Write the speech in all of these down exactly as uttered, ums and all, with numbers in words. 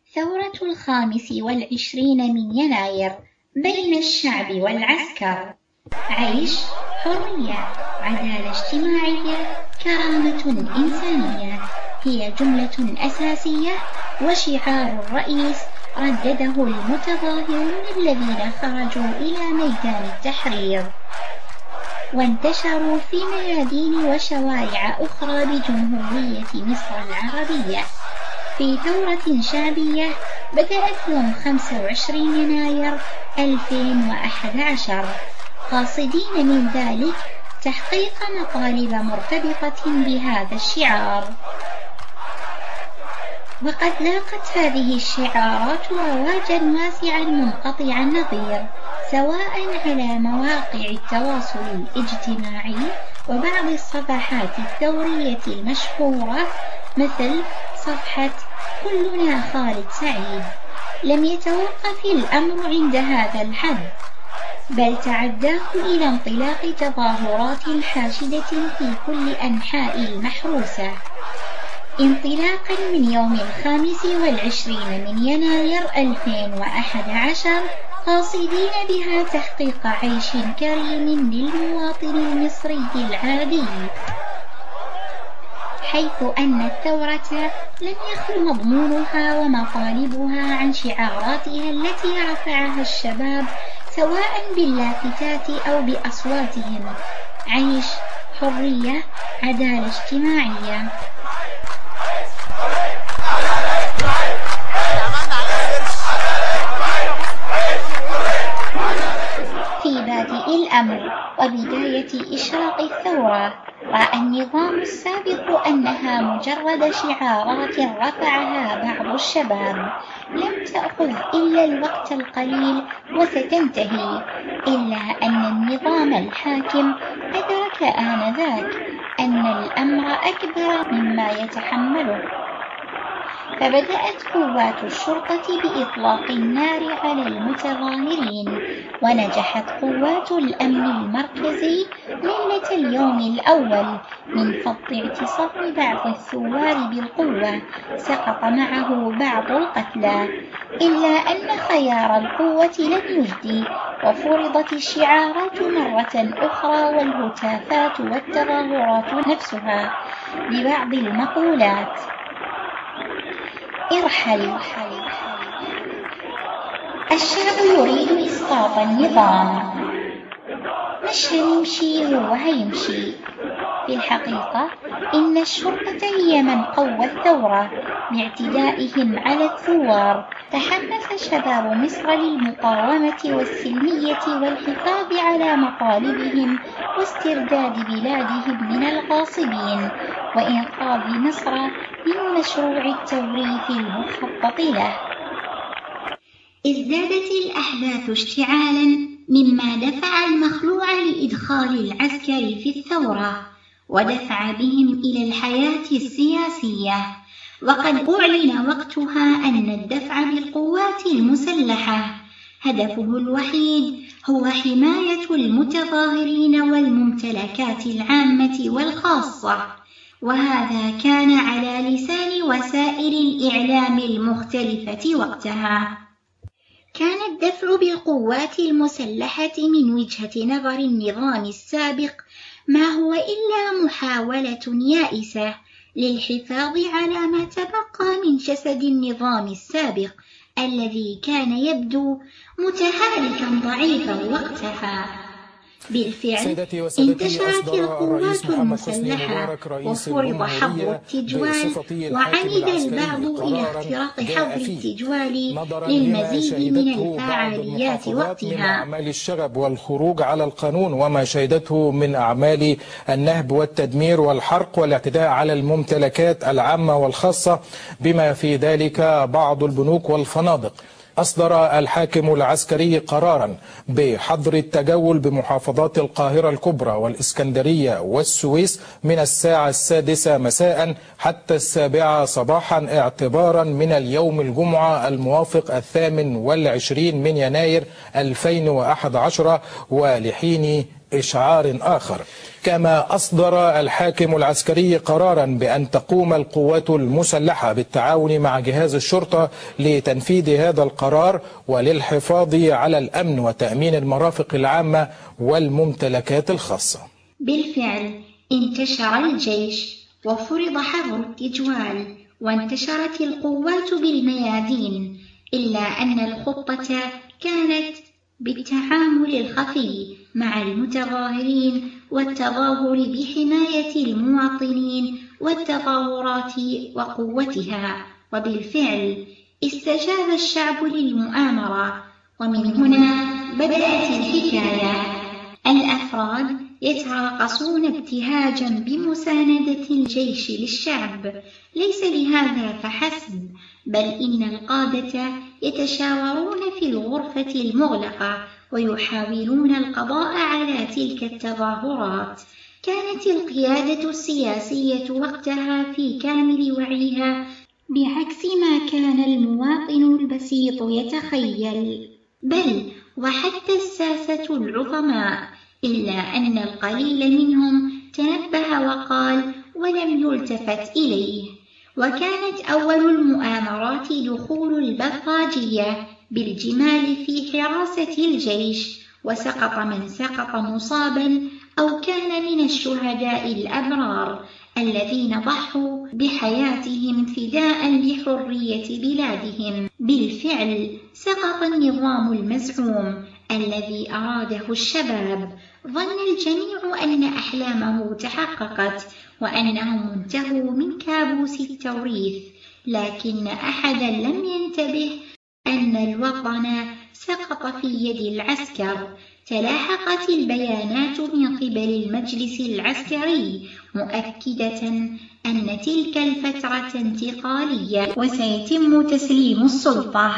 ثورة الخامس والعشرين من يناير بين الشعب والعسكر. عيش، حرية، عدالة اجتماعية، كرامة إنسانية هي جملة أساسية وشعار رئيس ردده المتظاهرون الذين خرجوا إلى ميدان التحرير وانتشروا في ميادين وشوارع أخرى بجمهورية مصر العربية في ثورة شعبية بدأت يوم خمسة وعشرين يناير ألفين وأحد عشر، قاصدين من ذلك تحقيق مطالب مرتبطة بهذا الشعار. وقد لاقت هذه الشعارات رواجا واسعا منقطع النظير، سواء على مواقع التواصل الاجتماعي وبعض الصفحات الثورية المشهورة مثل صفحة كلنا خالد سعيد. لم يتوقف الأمر عند هذا الحد، بل تعداه إلى انطلاق تظاهرات حاشدة في كل أنحاء المحروسة، انطلاقا من يوم الخامس والعشرين من يناير ألفين وأحد عشر، قاصدين بها تحقيق عيش كريم للمواطن المصري العادي، حيث أن الثورة لم يخل مضمونها ومطالبها عن شعاراتها التي رفعها الشباب سواء باللافتات أو بأصواتهم: عيش، حرية، عدالة اجتماعية. في بادئ الأمر وبداية إشراق الثورة، رأى النظام السابق أنها مجرد شعارات رفعها بعض الشباب لم تأخذ إلا الوقت القليل وستنتهي، إلا أن النظام الحاكم أدرك آنذاك أن الأمر أكبر مما يتحمله، فبدأت قوات الشرطة بإطلاق النار على المتظاهرين، ونجحت قوات الأمن المركزي ليلة اليوم الأول من فض اعتصام بعض الثوار بالقوة، سقط معه بعض القتلى، إلا أن خيار القوة لم يجدي، وفرضت الشعارات مرة أخرى والهتافات والتظاهرات نفسها ببعض المقولات: ارحل، الشعب يريد إسقاط النظام، مش هنمشي هو هيمشي. في الحقيقة إن الشرطة هي من قوى الثورة باعتدائهم على الثوار. تحمس شباب مصر للمقاومة والسلمية والحفاظ على مطالبهم واسترداد بلادهم من الغاصبين وإنقاذ مصر من مشروع التوريث المخطط له. ازدادت الأحداث اشتعالا مما دفع المخلوع لإدخال العسكر في الثورة ودفع بهم إلى الحياة السياسية، وقد أعلن وقتها أن الدفع بالقوات المسلحة هدفه الوحيد هو حماية المتظاهرين والممتلكات العامة والخاصة، وهذا كان على لسان وسائل الإعلام المختلفة وقتها. كان الدفع بالقوات المسلحة من وجهة نظر النظام السابق ما هو إلا محاولة يائسة للحفاظ على ما تبقى من جسد النظام السابق الذي كان يبدو متهالكا ضعيفا وقتها. بالفعل انتشرت القوات المسلحة وفرض حظر التجوال، وعمد البعض إلى اختراق حظر التجوال للمزيد من الفعاليات وقتها. أعمال الشغب والخروج على القانون وما شهدته من أعمال النهب والتدمير والحرق والاعتداء على الممتلكات العامة والخاصة بما في ذلك بعض البنوك والفنادق. أصدر الحاكم العسكري قرارا بحظر التجول بمحافظات القاهرة الكبرى والإسكندرية والسويس من الساعة السادسة مساء حتى السابعة صباحا اعتبارا من اليوم الجمعة الموافق الثامن والعشرين من يناير ألفين وأحد عشر ولحين إشعار آخر. كما أصدر الحاكم العسكري قرارا بأن تقوم القوات المسلحة بالتعاون مع جهاز الشرطة لتنفيذ هذا القرار وللحفاظ على الأمن وتأمين المرافق العامة والممتلكات الخاصة. بالفعل انتشر الجيش وفرض حظر التجوال وانتشرت القوات بالميادين، إلا أن الخطة كانت بالتعامل الخفي مع المتظاهرين والتظاهر بحماية المواطنين والتظاهرات وقوتها. وبالفعل استجاب الشعب للمؤامرة، ومن هنا بدأت الحكاية. الأفراد يتراقصون ابتهاجا بمساندة الجيش للشعب، ليس لهذا فحسب، بل إن القادة يتشاورون في الغرفة المغلقة ويحاولون القضاء على تلك التظاهرات. كانت القيادة السياسية وقتها في كامل وعيها، بعكس ما كان المواطن البسيط يتخيل، بل وحتى الساسة العظماء، إلا أن القليل منهم تنبه وقال ولم يلتفت إليه. وكانت أول المؤامرات دخول البلطاجية بالجمال في حراسة الجيش، وسقط من سقط مصابا أو كان من الشهداء الأبرار الذين ضحوا بحياتهم فداء لحرية بلادهم. بالفعل سقط النظام المزعوم الذي أراده الشباب. ظن الجميع أن أحلامه تحققت وأنهم انتهوا من كابوس التوريث، لكن أحدا لم ينتبه أن الوطن سقط في يد العسكر. تلاحقت البيانات من قبل المجلس العسكري مؤكدة أن تلك الفترة انتقالية وسيتم تسليم السلطة.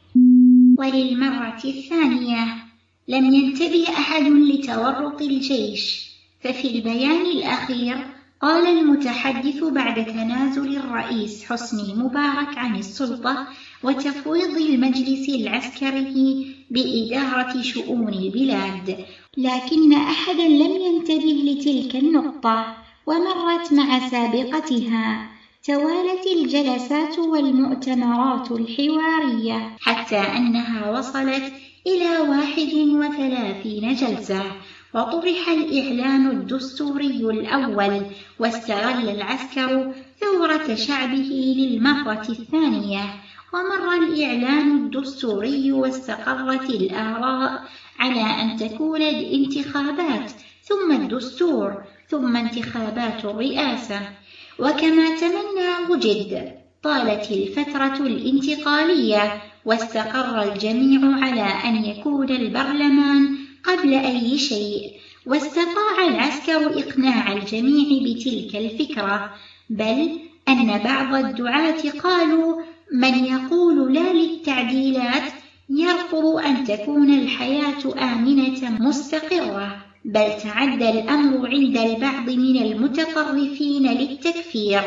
وللمرة الثانية لم ينتبه أحد لتورط الجيش، ففي البيان الأخير قال المتحدث بعد تنازل الرئيس حسني مبارك عن السلطة وتفويض المجلس العسكري بإدارة شؤون البلاد، لكن أحدا لم ينتبه لتلك النقطة ومرت مع سابقتها. توالت الجلسات والمؤتمرات الحوارية حتى أنها وصلت إلى واحد وثلاثين جلسة، وطرح الإعلان الدستوري الأول، واستغل العسكر ثورة شعبه للمرة الثانية. ومر الإعلان الدستوري واستقرت الآراء على أن تكون الانتخابات ثم الدستور ثم انتخابات الرئاسة، وكما تمنى وجد. طالت الفترة الانتقالية واستقر الجميع على أن يكون البرلمان قبل أي شيء، واستطاع العسكر إقناع الجميع بتلك الفكرة، بل أن بعض الدعاة قالوا من يقول لا للتعديلات يرفض أن تكون الحياة آمنة مستقرة. بل تعدى الأمر عند البعض من المتطرفين للتكفير.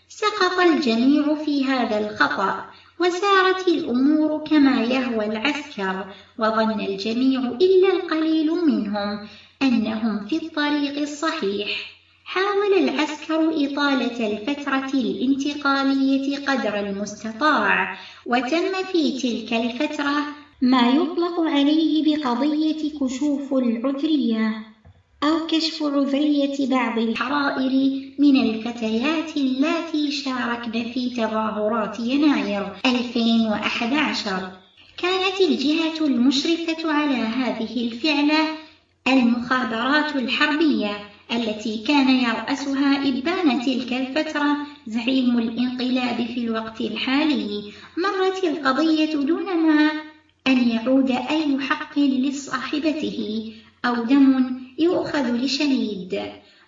سقط الجميع في هذا الخطأ، وسارت الأمور كما يهوى العسكر، وظن الجميع إلا القليل منهم أنهم في الطريق الصحيح. حاول العسكر إطالة الفترة الانتقالية قدر المستطاع، وتم في تلك الفترة ما يطلق عليه بقضية كشوف العذرية أو كشف عذرية بعض الحرائر من الفتيات اللاتي شاركن في تظاهرات يناير ألفين وأحد عشر. كانت الجهة المشرفة على هذه الفعلة المخابرات الحربية التي كان يرأسها إبان تلك الفترة زعيم الانقلاب في الوقت الحالي. مرت القضية دون ما أن يعود أي حق لصاحبته أو دم يؤخذ لشهيد.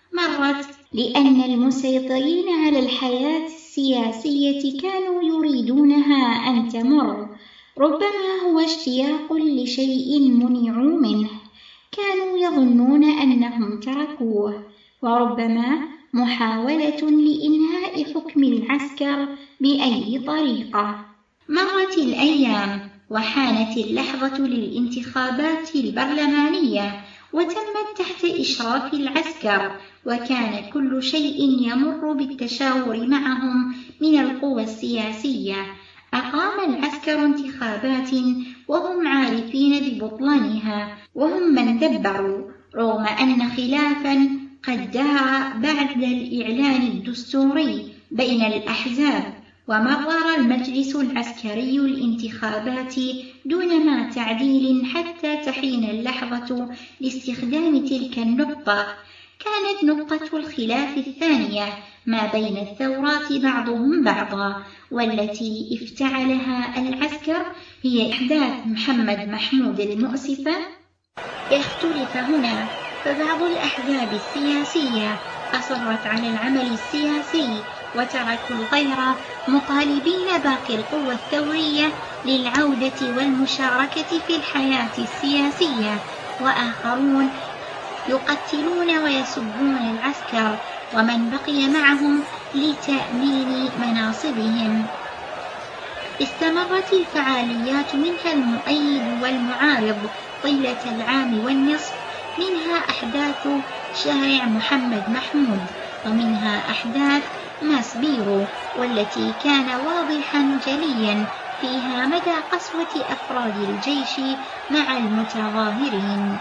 مرت لأن المسيطرين على الحياة السياسية كانوا يريدونها أن تمر، ربما هو اشتياق لشيء منعوا منه، كانوا يظنون أنهم تركوه، وربما محاولة لإنهاء حكم العسكر بأي طريقة. مرت الأيام وحانت اللحظة للانتخابات البرلمانية، وتمت تحت إشراف العسكر، وكان كل شيء يمر بالتشاور معهم من القوى السياسية. أقام العسكر انتخابات وهم عارفين ببطلانها، وهم من دبروا، رغم أن خلافا قد دار بعد الإعلان الدستوري بين الأحزاب، ومرر المجلس العسكري الانتخابات دون ما تعديل حتى تحين اللحظة لاستخدام تلك النقطة. كانت نقطة الخلاف الثانية ما بين الثورات بعضهم بعضا، والتي افتعلها العسكر هي إحداث محمد محمود المؤسفة. اختلف هنا، فبعض الأحزاب السياسية أصرت على العمل السياسي وتركوا الغير، مطالبين باقي القوى الثورية للعودة والمشاركة في الحياة السياسية، وآخرون يقتلون ويسبون العسكر ومن بقي معهم لتأمين مناصبهم. استمرت الفعاليات، منها المؤيد والمعارض طيلة العام والنصف، منها أحداث شارع محمد محمود، ومنها أحداث ماس بيرو، والتي كان واضحا جليا فيها مدى قسوة أفراد الجيش مع المتظاهرين.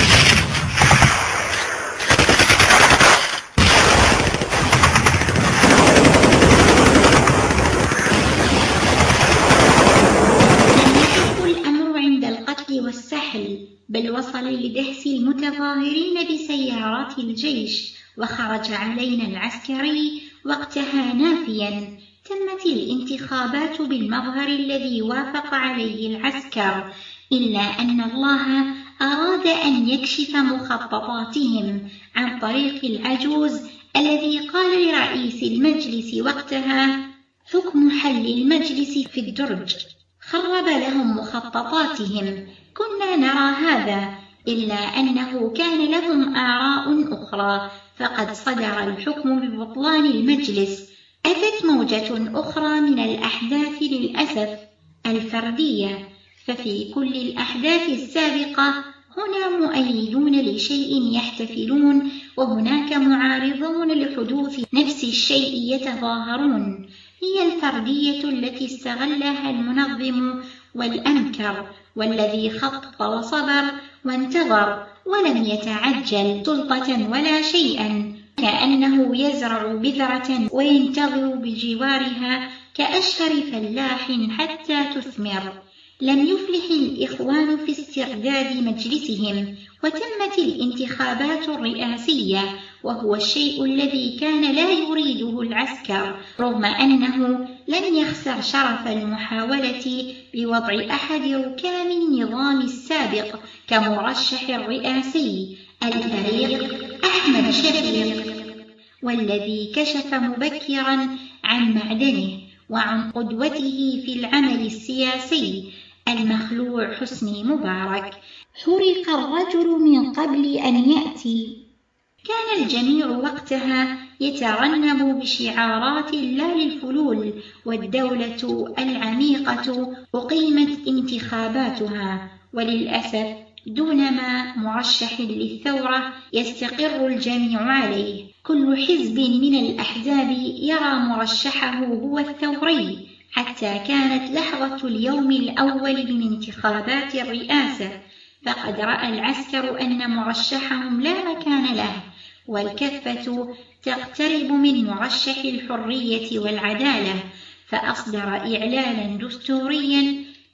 والسحل، بل وصل لدهس المتظاهرين بسيارات الجيش، وخرج علينا العسكري وقتها نافيا. تمت الانتخابات بالمظهر الذي وافق عليه العسكر، إلا أن الله أراد أن يكشف مخططاتهم عن طريق العجوز الذي قال لرئيس المجلس وقتها: حكم حل المجلس في الدرج. خرب لهم مخططاتهم. كنا نرى هذا، إلا أنه كان لهم آراء أخرى، فقد صدر الحكم ببطلان المجلس. أتت موجة أخرى من الأحداث للأسف الفردية، ففي كل الأحداث السابقة هنا مؤيدون لشيء يحتفلون، وهناك معارضون لحدوث نفس الشيء يتظاهرون. هي الفردية التي استغلها المنظم والأنكر، والذي خطط وصبر وانتظر ولم يتعجل سلطة ولا شيئا، كأنه يزرع بذرة وينتظر بجوارها كأشهر فلاح حتى تثمر. لم يفلح الإخوان في استرداد مجلسهم، وتمت الانتخابات الرئاسية، وهو الشيء الذي كان لا يريده العسكر، رغم أنه لم يخسر شرف المحاولة بوضع أحد ركام النظام السابق كمرشح الرئاسي، الفريق أحمد شفيق، والذي كشف مبكرا عن معدنه وعن قدوته في العمل السياسي، المخلوع حسني مبارك. حرق الرجل من قبل أن يأتي. كان الجميع وقتها يترنم بشعارات لا للفلول، والدولة العميقة أقيمت انتخاباتها، وللأسف دونما مرشح للثورة يستقر الجميع عليه. كل حزب من الأحزاب يرى مرشحه هو الثوري، حتى كانت لحظة اليوم الأول من انتخابات الرئاسة، فقد رأى العسكر أن مرشحهم لا مكان له، والكفة تقترب من مرشح الحرية والعدالة، فأصدر إعلانا دستوريا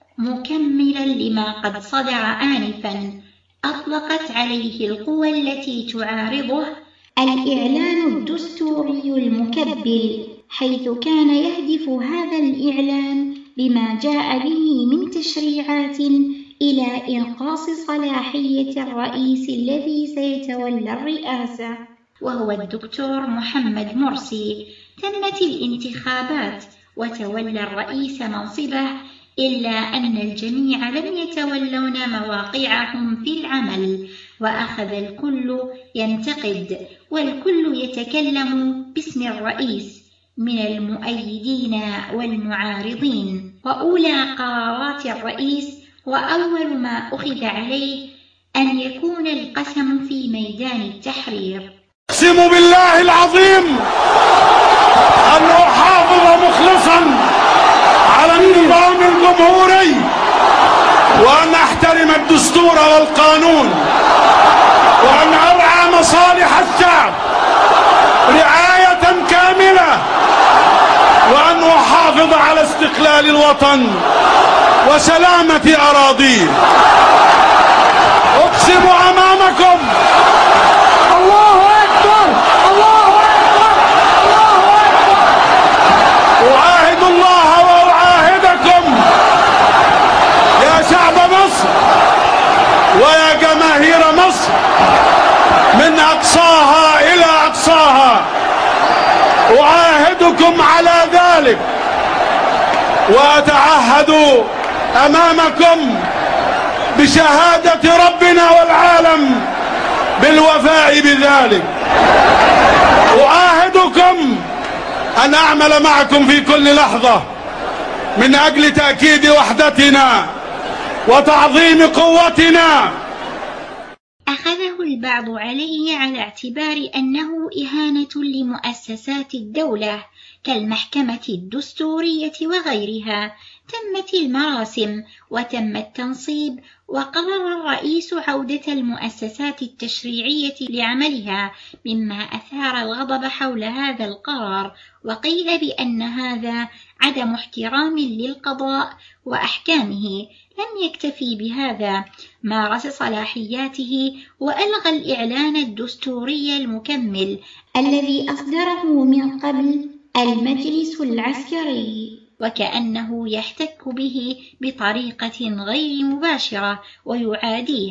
مكملا لما قد صدر آنفا أطلقت عليه القوى التي تعارضه الإعلان الدستوري المكبل، حيث كان يهدف هذا الإعلان بما جاء به من تشريعات إلى إنقاص صلاحية الرئيس الذي سيتولى الرئاسة، وهو الدكتور محمد مرسي. تمت الانتخابات وتولى الرئيس منصبه، إلا أن الجميع لم يتولون مواقعهم في العمل، وأخذ الكل ينتقد والكل يتكلم باسم الرئيس من المؤيدين والمعارضين. وأولى قرارات الرئيس وأول ما أخذ عليه أن يكون القسم في ميدان التحرير. أقسم بالله العظيم أن أحافظ مخلصا على النظام الجمهوري، وأن أحترم الدستور والقانون، وأن أرعى مصالح الشعب رعاية كاملة، وأن أحافظ على استقلال الوطن وسلامة أراضيه. أقسم أمامكم. الله أكبر الله أكبر الله أكبر. أعاهد الله وأعاهدكم يا شعب مصر ويا جماهير مصر من أقصاها إلى أقصاها، أعاهدكم على ذلك وأتعهد أمامكم بشهادة ربنا والعالم بالوفاء بذلك. أعاهدكم أن أعمل معكم في كل لحظة من أجل تأكيد وحدتنا وتعظيم قوتنا. أخذه البعض عليه على اعتبار أنه إهانة لمؤسسات الدولة كالمحكمة الدستورية وغيرها. تمت المراسم وتم التنصيب، وقرر الرئيس عودة المؤسسات التشريعية لعملها، مما أثار الغضب حول هذا القرار، وقيل بأن هذا عدم احترام للقضاء وأحكامه. لم يكتفي بهذا، مارس صلاحياته وألغى الإعلان الدستوري المكمل الذي أصدره من قبل المجلس العسكري، وكأنه يحتك به بطريقة غير مباشرة ويعاديه.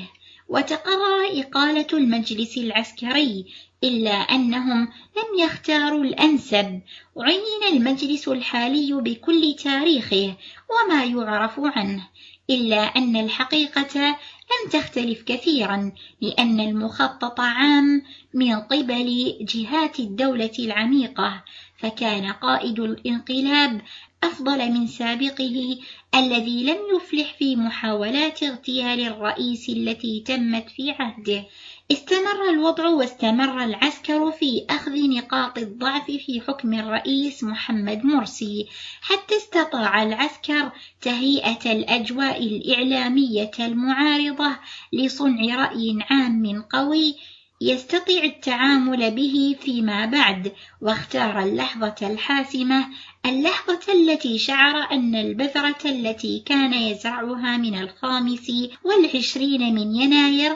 وتقرر إقالة المجلس العسكري، إلا أنهم لم يختاروا الأنسب. عين المجلس الحالي بكل تاريخه وما يعرف عنه، إلا أن الحقيقة لم تختلف كثيرا، لأن المخطط عام من قبل جهات الدولة العميقة، فكان قائد الانقلاب أفضل من سابقه الذي لم يفلح في محاولات اغتيال الرئيس التي تمت في عهده. استمر الوضع واستمر العسكر في أخذ نقاط الضعف في حكم الرئيس محمد مرسي، حتى استطاع العسكر تهيئة الأجواء الإعلامية المعارضة لصنع رأي عام قوي يستطيع التعامل به فيما بعد. واختار اللحظة الحاسمة، اللحظة التي شعر أن البذرة التي كان يزرعها من الخامس والعشرين من يناير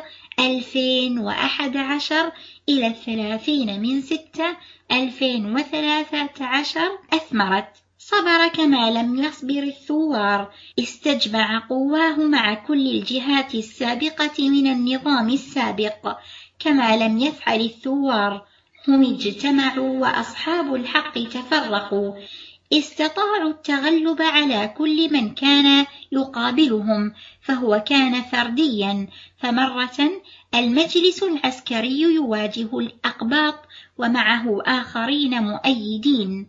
ألفين وأحد عشر إلى الثلاثين من ستة ألفين وثلاثة عشر أثمرت. صبر كما لم يصبر الثوار، استجمع قواه مع كل الجهات السابقة من النظام السابق كما لم يفعل الثوار. هم اجتمعوا وأصحاب الحق تفرقوا، استطاعوا التغلب على كل من كان يقابلهم، فهو كان فرديا. فمرة المجلس العسكري يواجه الأقباط ومعه آخرين مؤيدين،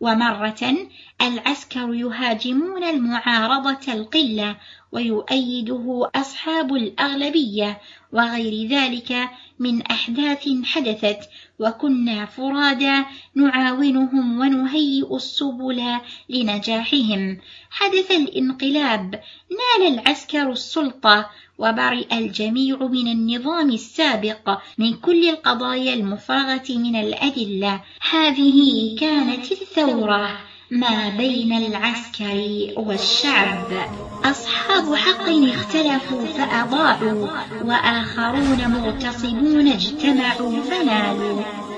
ومرة العسكر يهاجمون المعارضة القلة ويؤيده أصحاب الأغلبية، وغير ذلك من أحداث حدثت، وكنا فرادى نعاونهم ونهيئ السبل لنجاحهم. حدث الانقلاب، نال العسكر السلطة، وبرئ الجميع من النظام السابق من كل القضايا المفرغة من الأدلة. هذه كانت الثورة ما بين العسكر والشعب. أصحاب حق اختلفوا فأضاعوا، وآخرون مغتصبون اجتمعوا فنالوا.